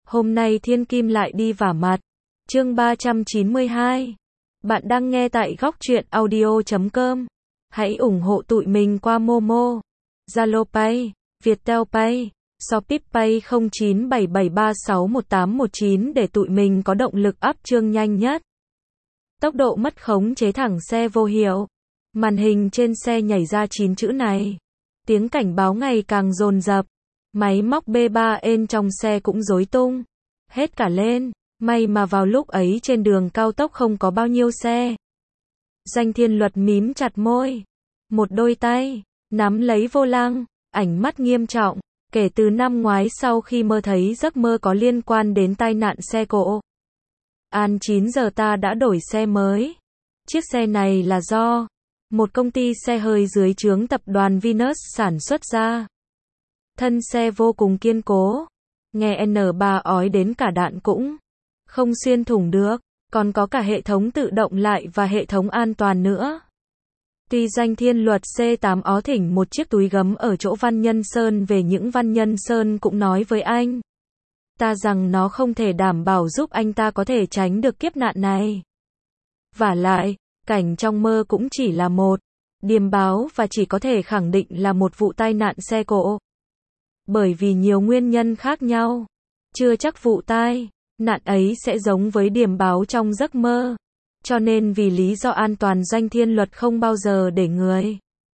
Hôm nay Thiên Kim lại đi vả mặt. Chương 392. Bạn đang nghe tại góc truyện audio.com. Hãy ủng hộ tụi mình qua Momo, Zalo Pay, Viettel Pay, Shopee Pay 0977361819 để tụi mình có động lực up chương nhanh nhất. Tốc độ mất khống chế thẳng xe vô hiệu. Màn hình trên xe nhảy ra 9 chữ này. Tiếng cảnh báo ngày càng dồn dập. Máy móc B3N trong xe cũng rối tung hết cả lên. May mà vào lúc ấy trên đường cao tốc không có bao nhiêu xe. Danh Thiên Luật mím chặt môi, một đôi tay nắm lấy vô lăng, ánh mắt nghiêm trọng. Kể từ năm ngoái sau khi mơ thấy giấc mơ có liên quan đến tai nạn xe cộ, 9 giờ ta đã đổi xe mới. Chiếc xe này là do một công ty xe hơi dưới trướng tập đoàn Venus sản xuất ra. Thân xe vô cùng kiên cố, nghe N3 ói đến cả đạn cũng không xuyên thủng được, còn có cả hệ thống tự động lại và hệ thống an toàn nữa. Tuy Danh Thiên Luật C8 ó thỉnh một chiếc túi gấm ở chỗ Văn Nhân Sơn về, những Văn Nhân Sơn cũng nói với anh ta rằng nó không thể đảm bảo giúp anh ta có thể tránh được kiếp nạn này. Vả lại, cảnh trong mơ cũng chỉ là một điềm báo và chỉ có thể khẳng định là một vụ tai nạn xe cộ. Bởi vì nhiều nguyên nhân khác nhau, chưa chắc vụ tai nạn ấy sẽ giống với điềm báo trong giấc mơ. Cho nên vì lý do an toàn, Danh Thiên Luật không bao giờ để người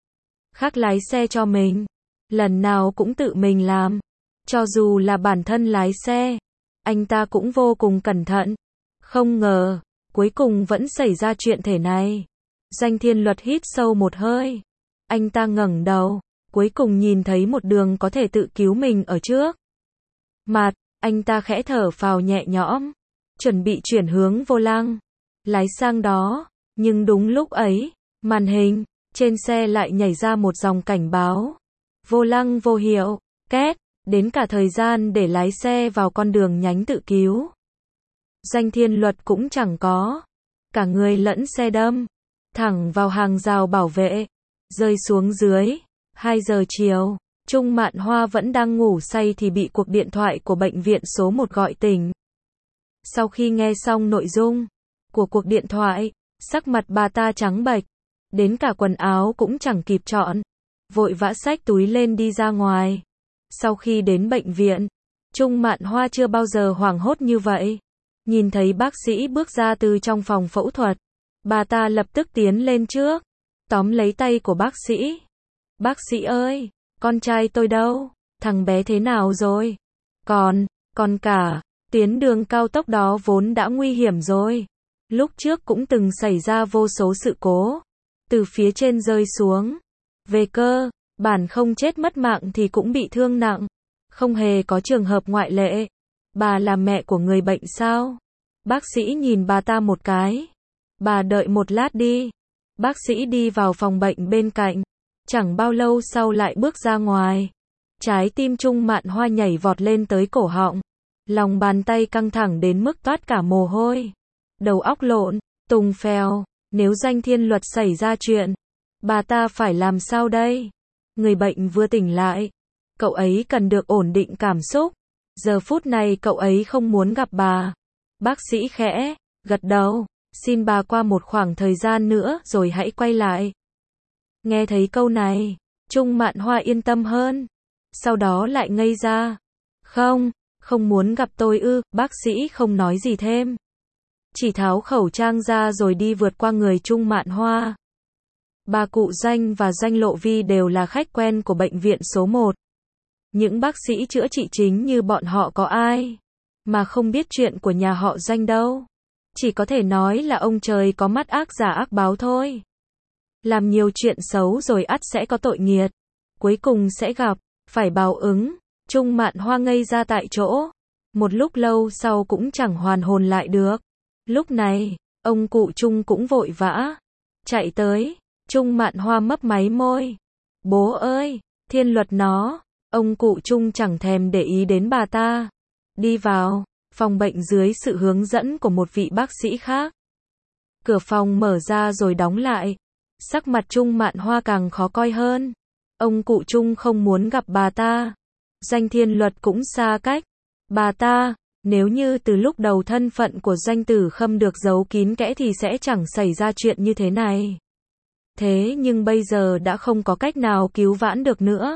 khác lái xe cho mình. Lần nào cũng tự mình làm. Cho dù là bản thân lái xe, anh ta cũng vô cùng cẩn thận. Không ngờ, cuối cùng vẫn xảy ra chuyện thế này. Danh Thiên Luật hít sâu một hơi. Anh ta ngẩng đầu, cuối cùng nhìn thấy một đường có thể tự cứu mình ở trước mặt. Anh ta khẽ thở phào nhẹ nhõm, chuẩn bị chuyển hướng vô lăng, lái sang đó. Nhưng đúng lúc ấy, màn hình trên xe lại nhảy ra một dòng cảnh báo. Vô lăng vô hiệu, két, đến cả thời gian để lái xe vào con đường nhánh tự cứu. Danh Thiên Luật cũng chẳng có. Cả người lẫn xe đâm thẳng vào hàng rào bảo vệ, rơi xuống dưới. 2 giờ chiều, Trung Mạn Hoa vẫn đang ngủ say thì bị cuộc điện thoại của bệnh viện số 1 gọi tỉnh. Sau khi nghe xong nội dung của cuộc điện thoại, sắc mặt bà ta trắng bệch, đến cả quần áo cũng chẳng kịp chọn, vội vã xách túi lên đi ra ngoài. Sau khi đến bệnh viện, Trung Mạn Hoa chưa bao giờ hoảng hốt như vậy. Nhìn thấy bác sĩ bước ra từ trong phòng phẫu thuật, bà ta lập tức tiến lên trước, tóm lấy tay của bác sĩ. Bác sĩ ơi, con trai tôi đâu? Thằng bé thế nào rồi? Còn cả, tuyến đường cao tốc đó vốn đã nguy hiểm rồi. Lúc trước cũng từng xảy ra vô số sự cố, từ phía trên rơi xuống. Về cơ bản không chết mất mạng thì cũng bị thương nặng, không hề có trường hợp ngoại lệ. Bà là mẹ của người bệnh sao? Bác sĩ nhìn bà ta một cái. Bà đợi một lát đi. Bác sĩ đi vào phòng bệnh bên cạnh. Chẳng bao lâu sau lại bước ra ngoài. Trái tim Trung Mạn Hoa nhảy vọt lên tới cổ họng. Lòng bàn tay căng thẳng đến mức toát cả mồ hôi. Đầu óc lộn, tùng phèo. Nếu Danh Thiên Luật xảy ra chuyện, bà ta phải làm sao đây? Người bệnh vừa tỉnh lại. Cậu ấy cần được ổn định cảm xúc. Giờ phút này cậu ấy không muốn gặp bà. Bác sĩ khẽ gật đầu. Xin bà qua một khoảng thời gian nữa rồi hãy quay lại. Nghe thấy câu này, Trung Mạn Hoa yên tâm hơn. Sau đó lại ngây ra. Không muốn gặp tôi ư? Bác sĩ không nói gì thêm, chỉ tháo khẩu trang ra rồi đi vượt qua người Trung Mạn Hoa. Bà cụ Danh và Danh Lộ Vi đều là khách quen của bệnh viện số 1. Những bác sĩ chữa trị chính như bọn họ có ai mà không biết chuyện của nhà họ Danh đâu. Chỉ có thể nói là ông trời có mắt ác giả ác báo thôi. Làm nhiều chuyện xấu rồi ắt sẽ có tội nghiệt. Cuối cùng sẽ gặp phải báo ứng. Trung Mạn Hoa ngây ra tại chỗ. Một lúc lâu sau cũng chẳng hoàn hồn lại được. Lúc này, ông cụ Trung cũng vội vã chạy tới. Trung Mạn Hoa mấp máy môi. Bố ơi, Thiên Luật nó. Ông cụ Trung chẳng thèm để ý đến bà ta. Đi vào phòng bệnh dưới sự hướng dẫn của một vị bác sĩ khác. Cửa phòng mở ra rồi đóng lại. Sắc mặt Trung Mạn Hoa càng khó coi hơn. Ông cụ Trung không muốn gặp bà ta. Danh Thiên Luật cũng xa cách bà ta. Nếu như từ lúc đầu thân phận của Doanh Tử Khâm được giấu kín kẽ thì sẽ chẳng xảy ra chuyện như thế này. Thế nhưng bây giờ đã không có cách nào cứu vãn được nữa.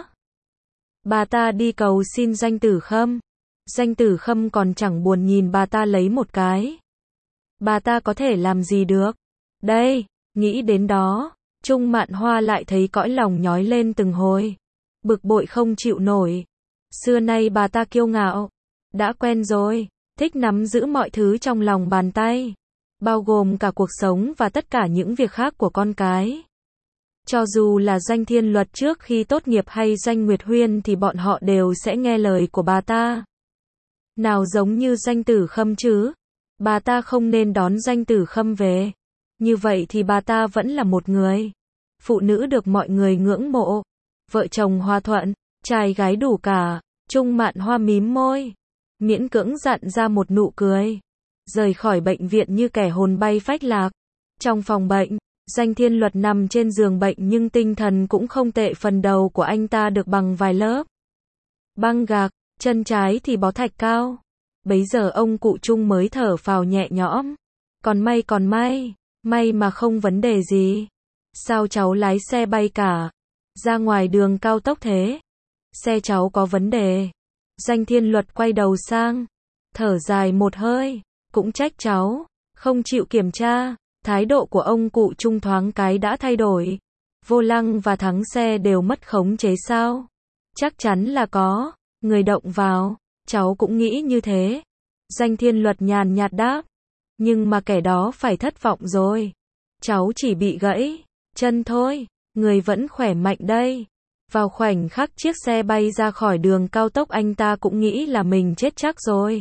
Bà ta đi cầu xin Doanh Tử Khâm. Doanh Tử Khâm còn chẳng buồn nhìn bà ta lấy một cái. Bà ta có thể làm gì được? Đây, nghĩ đến đó, Trung Mạn Hoa lại thấy cõi lòng nhói lên từng hồi. Bực bội không chịu nổi. Xưa nay bà ta kiêu ngạo. Đã quen rồi, thích nắm giữ mọi thứ trong lòng bàn tay. Bao gồm cả cuộc sống và tất cả những việc khác của con cái. Cho dù là Doanh Thiên Luật trước khi tốt nghiệp hay Doanh Nguyệt Huyên thì bọn họ đều sẽ nghe lời của bà ta. Nào giống như Doanh Tử Khâm chứ. Bà ta không nên đón Doanh Tử Khâm về. Như vậy thì bà ta vẫn là một người phụ nữ được mọi người ngưỡng mộ. Vợ chồng hòa thuận, trai gái đủ cả. Trung Mạn Hoa mím môi, miễn cưỡng dặn ra một nụ cười. Rời khỏi bệnh viện như kẻ hồn bay phách lạc. Trong phòng bệnh, Doanh Thiên Luật nằm trên giường bệnh nhưng tinh thần cũng không tệ, phần đầu của anh ta được bằng vài lớp băng gạc, chân trái thì bó thạch cao. Bấy giờ ông cụ Trung mới thở phào nhẹ nhõm. Còn may mà không vấn đề gì. Sao cháu lái xe bay cả ra ngoài đường cao tốc thế? Xe cháu có vấn đề. Doanh Thiên Luật quay đầu sang, thở dài một hơi, cũng trách cháu, không chịu kiểm tra. Thái độ của ông cụ Trung thoáng cái đã thay đổi. Vô lăng và thắng xe đều mất khống chế sao? Chắc chắn là có người động vào, cháu cũng nghĩ như thế. Doanh Thiên Luật nhàn nhạt đáp. Nhưng mà kẻ đó phải thất vọng rồi. Cháu chỉ bị gãy chân thôi, người vẫn khỏe mạnh đây. Vào khoảnh khắc chiếc xe bay ra khỏi đường cao tốc, anh ta cũng nghĩ là mình chết chắc rồi.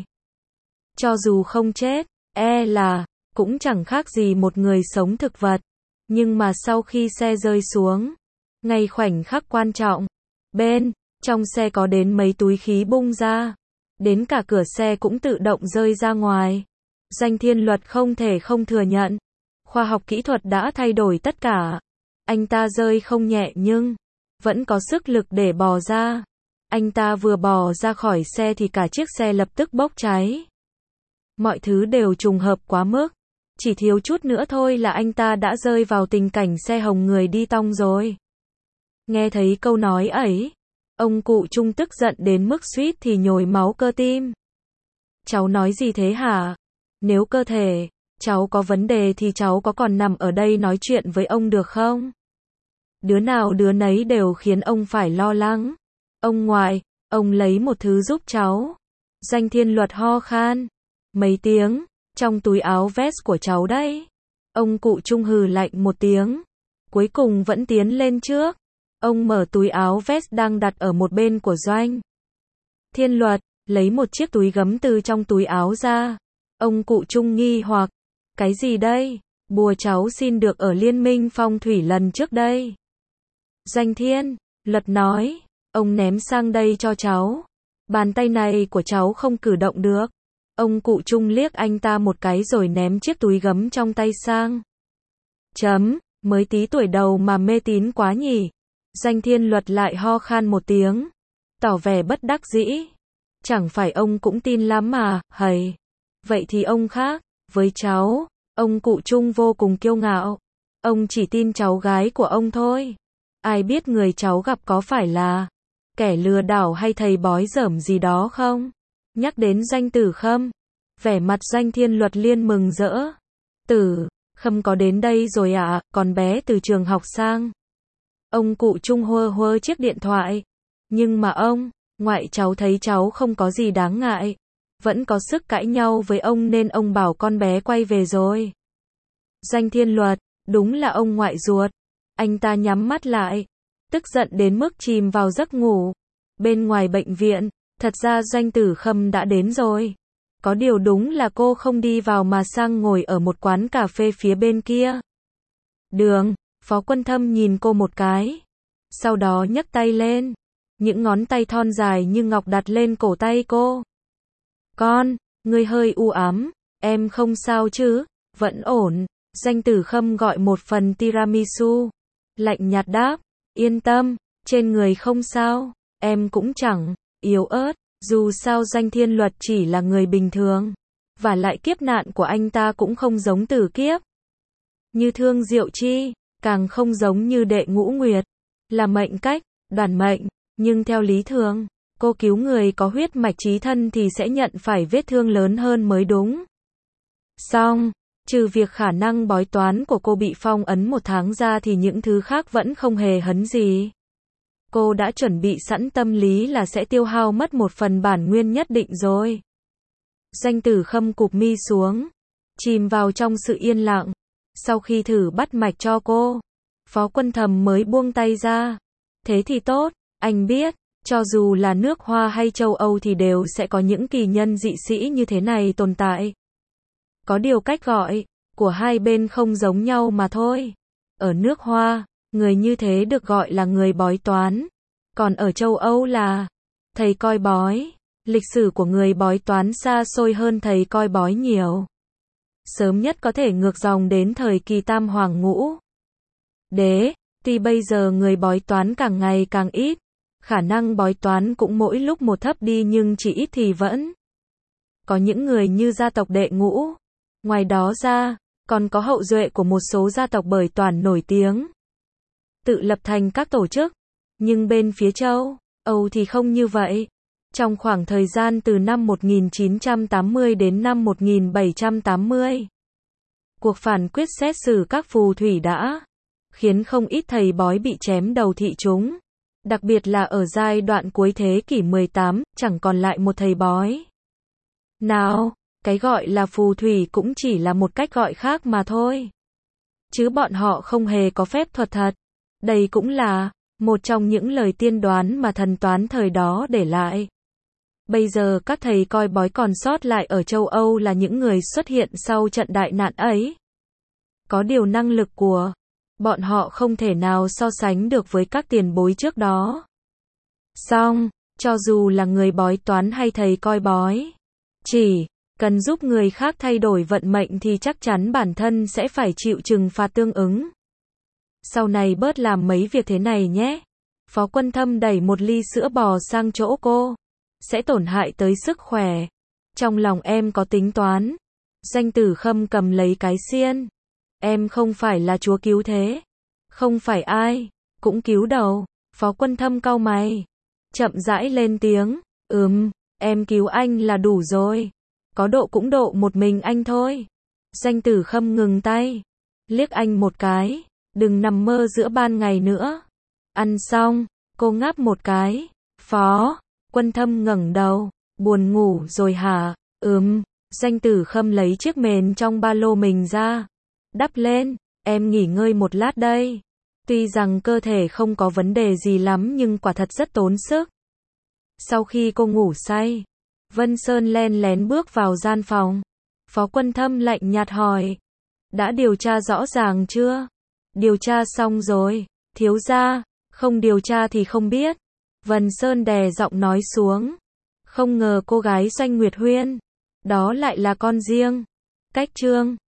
Cho dù không chết, là cũng chẳng khác gì một người sống thực vật. Nhưng mà sau khi xe rơi xuống, ngay khoảnh khắc quan trọng, bên trong xe có đến mấy túi khí bung ra. Đến cả cửa xe cũng tự động rơi ra ngoài. Doanh Thiên Luật không thể không thừa nhận. Khoa học kỹ thuật đã thay đổi tất cả. Anh ta rơi không nhẹ nhưng vẫn có sức lực để bò ra. Anh ta vừa bò ra khỏi xe thì cả chiếc xe lập tức bốc cháy. Mọi thứ đều trùng hợp quá mức. Chỉ thiếu chút nữa thôi là anh ta đã rơi vào tình cảnh xe hồng người đi tong rồi. Nghe thấy câu nói ấy, ông cụ Trung tức giận đến mức suýt thì nhồi máu cơ tim. Cháu nói gì thế hả? Nếu cơ thể cháu có vấn đề thì cháu có còn nằm ở đây nói chuyện với ông được không? Đứa nào đứa nấy đều khiến ông phải lo lắng. Ông ngoại, ông lấy một thứ giúp cháu. Doanh Thiên Luật ho khan mấy tiếng, trong túi áo vest của cháu đấy. Ông cụ Trung hừ lạnh một tiếng, cuối cùng vẫn tiến lên trước. Ông mở túi áo vest đang đặt ở một bên của Doanh Thiên Luật, lấy một chiếc túi gấm từ trong túi áo ra. Ông cụ Trung nghi hoặc, cái gì đây? Bùa cháu xin được ở Liên minh phong thủy lần trước đây. Doanh Thiên Luật nói, ông ném sang đây cho cháu. Bàn tay này của cháu không cử động được. Ông cụ Trung liếc anh ta một cái rồi ném chiếc túi gấm trong tay sang. Mới tí tuổi đầu mà mê tín quá nhỉ. Doanh Thiên Luật lại ho khan một tiếng, tỏ vẻ bất đắc dĩ. Chẳng phải ông cũng tin lắm mà, hầy. Vậy thì ông khác, với cháu, ông cụ Trung vô cùng kiêu ngạo. Ông chỉ tin cháu gái của ông thôi. Ai biết người cháu gặp có phải là kẻ lừa đảo hay thầy bói dởm gì đó không? Nhắc đến Doanh Tử Khâm, vẻ mặt Doanh Thiên Luật liên mừng rỡ. Tử Khâm có đến đây rồi ạ, còn bé từ trường học sang. Ông cụ Trung hơ chiếc điện thoại. Nhưng mà ông ngoại cháu thấy cháu không có gì đáng ngại. Vẫn có sức cãi nhau với ông nên ông bảo con bé quay về rồi. Doanh Thiên Luật, đúng là ông ngoại ruột. Anh ta nhắm mắt lại, tức giận đến mức chìm vào giấc ngủ. Bên ngoài bệnh viện, thật ra Doanh Tử Khâm đã đến rồi. Có điều đúng là cô không đi vào mà sang ngồi ở một quán cà phê phía bên kia đường. Phó Quân Thâm nhìn cô một cái, sau đó nhấc tay lên. Những ngón tay thon dài như ngọc đặt lên cổ tay cô. Con, ngươi hơi u ám, em không sao chứ? Vẫn ổn. Doanh Tử Khâm gọi một phần tiramisu. Lạnh nhạt đáp, yên tâm, trên người không sao, em cũng chẳng yếu ớt. Dù sao Doanh Thiên Luật chỉ là người bình thường. Và lại kiếp nạn của anh ta cũng không giống Tử kiếp. Như Thương Diệu Chi, càng không giống như Đệ Ngũ Nguyệt. Là mệnh cách, đoàn mệnh. Nhưng theo lý thường, cô cứu người có huyết mạch chí thân thì sẽ nhận phải vết thương lớn hơn mới đúng. Xong, trừ việc khả năng bói toán của cô bị phong ấn 1 tháng ra thì những thứ khác vẫn không hề hấn gì. Cô đã chuẩn bị sẵn tâm lý là sẽ tiêu hao mất một phần bản nguyên nhất định rồi. Doanh Tử Khâm cụp mi xuống, chìm vào trong sự yên lặng. Sau khi thử bắt mạch cho cô, Phó Quân Thầm mới buông tay ra. Thế thì tốt, anh biết, cho dù là nước Hoa hay châu Âu thì đều sẽ có những kỳ nhân dị sĩ như thế này tồn tại. Có điều cách gọi của hai bên không giống nhau mà thôi. Ở nước Hoa, người như thế được gọi là người bói toán. Còn ở châu Âu là thầy coi bói. Lịch sử của người bói toán xa xôi hơn thầy coi bói nhiều. Sớm nhất có thể ngược dòng đến thời kỳ Tam Hoàng Ngũ Đế. Tuy bây giờ người bói toán càng ngày càng ít, khả năng bói toán cũng mỗi lúc một thấp đi nhưng chỉ ít thì vẫn có những người như gia tộc Đệ Ngũ. Ngoài đó ra, còn có hậu duệ của một số gia tộc bói toán nổi tiếng, tự lập thành các tổ chức. Nhưng bên phía châu Âu thì không như vậy. Trong khoảng thời gian từ năm 1980 đến năm 1780, cuộc phản quyết xét xử các phù thủy đã khiến không ít thầy bói bị chém đầu thị chúng. Đặc biệt là ở giai đoạn cuối thế kỷ 18, chẳng còn lại một thầy bói nào. Cái gọi là phù thủy cũng chỉ là một cách gọi khác mà thôi. Chứ bọn họ không hề có phép thuật thật. Đây cũng là một trong những lời tiên đoán mà thần toán thời đó để lại. Bây giờ các thầy coi bói còn sót lại ở châu Âu là những người xuất hiện sau trận đại nạn ấy. Có điều năng lực của bọn họ không thể nào so sánh được với các tiền bối trước đó. Song, cho dù là người bói toán hay thầy coi bói, chỉ cần giúp người khác thay đổi vận mệnh thì chắc chắn bản thân sẽ phải chịu trừng phạt tương ứng. Sau này bớt làm mấy việc thế này nhé. Phó Quân Thâm đẩy một ly sữa bò sang chỗ cô. Sẽ tổn hại tới sức khỏe. Trong lòng em có tính toán. Doanh Tử Khâm cầm lấy cái xiên. Em không phải là chúa cứu thế. Không phải ai cũng cứu đầu. Phó Quân Thâm cau mày, chậm rãi lên tiếng. Em cứu anh là đủ rồi. Có độ cũng độ một mình anh thôi. Doanh Tử Khâm ngừng tay, liếc anh một cái. Đừng nằm mơ giữa ban ngày nữa. Ăn xong, cô ngáp một cái. Phó Quân Thâm ngẩng đầu. Buồn ngủ rồi hả? Doanh Tử Khâm lấy chiếc mền trong ba lô mình ra. Đắp lên, em nghỉ ngơi một lát đây. Tuy rằng cơ thể không có vấn đề gì lắm nhưng quả thật rất tốn sức. Sau khi cô ngủ say, Vân Sơn len lén bước vào gian phòng. Phó Quân Thâm lạnh nhạt hỏi. Đã điều tra rõ ràng chưa? Điều tra xong rồi, thiếu gia. Không điều tra thì không biết. Vân Sơn đè giọng nói xuống. Không ngờ cô gái Doanh Nguyệt Huyên đó lại là con riêng Cách Trương.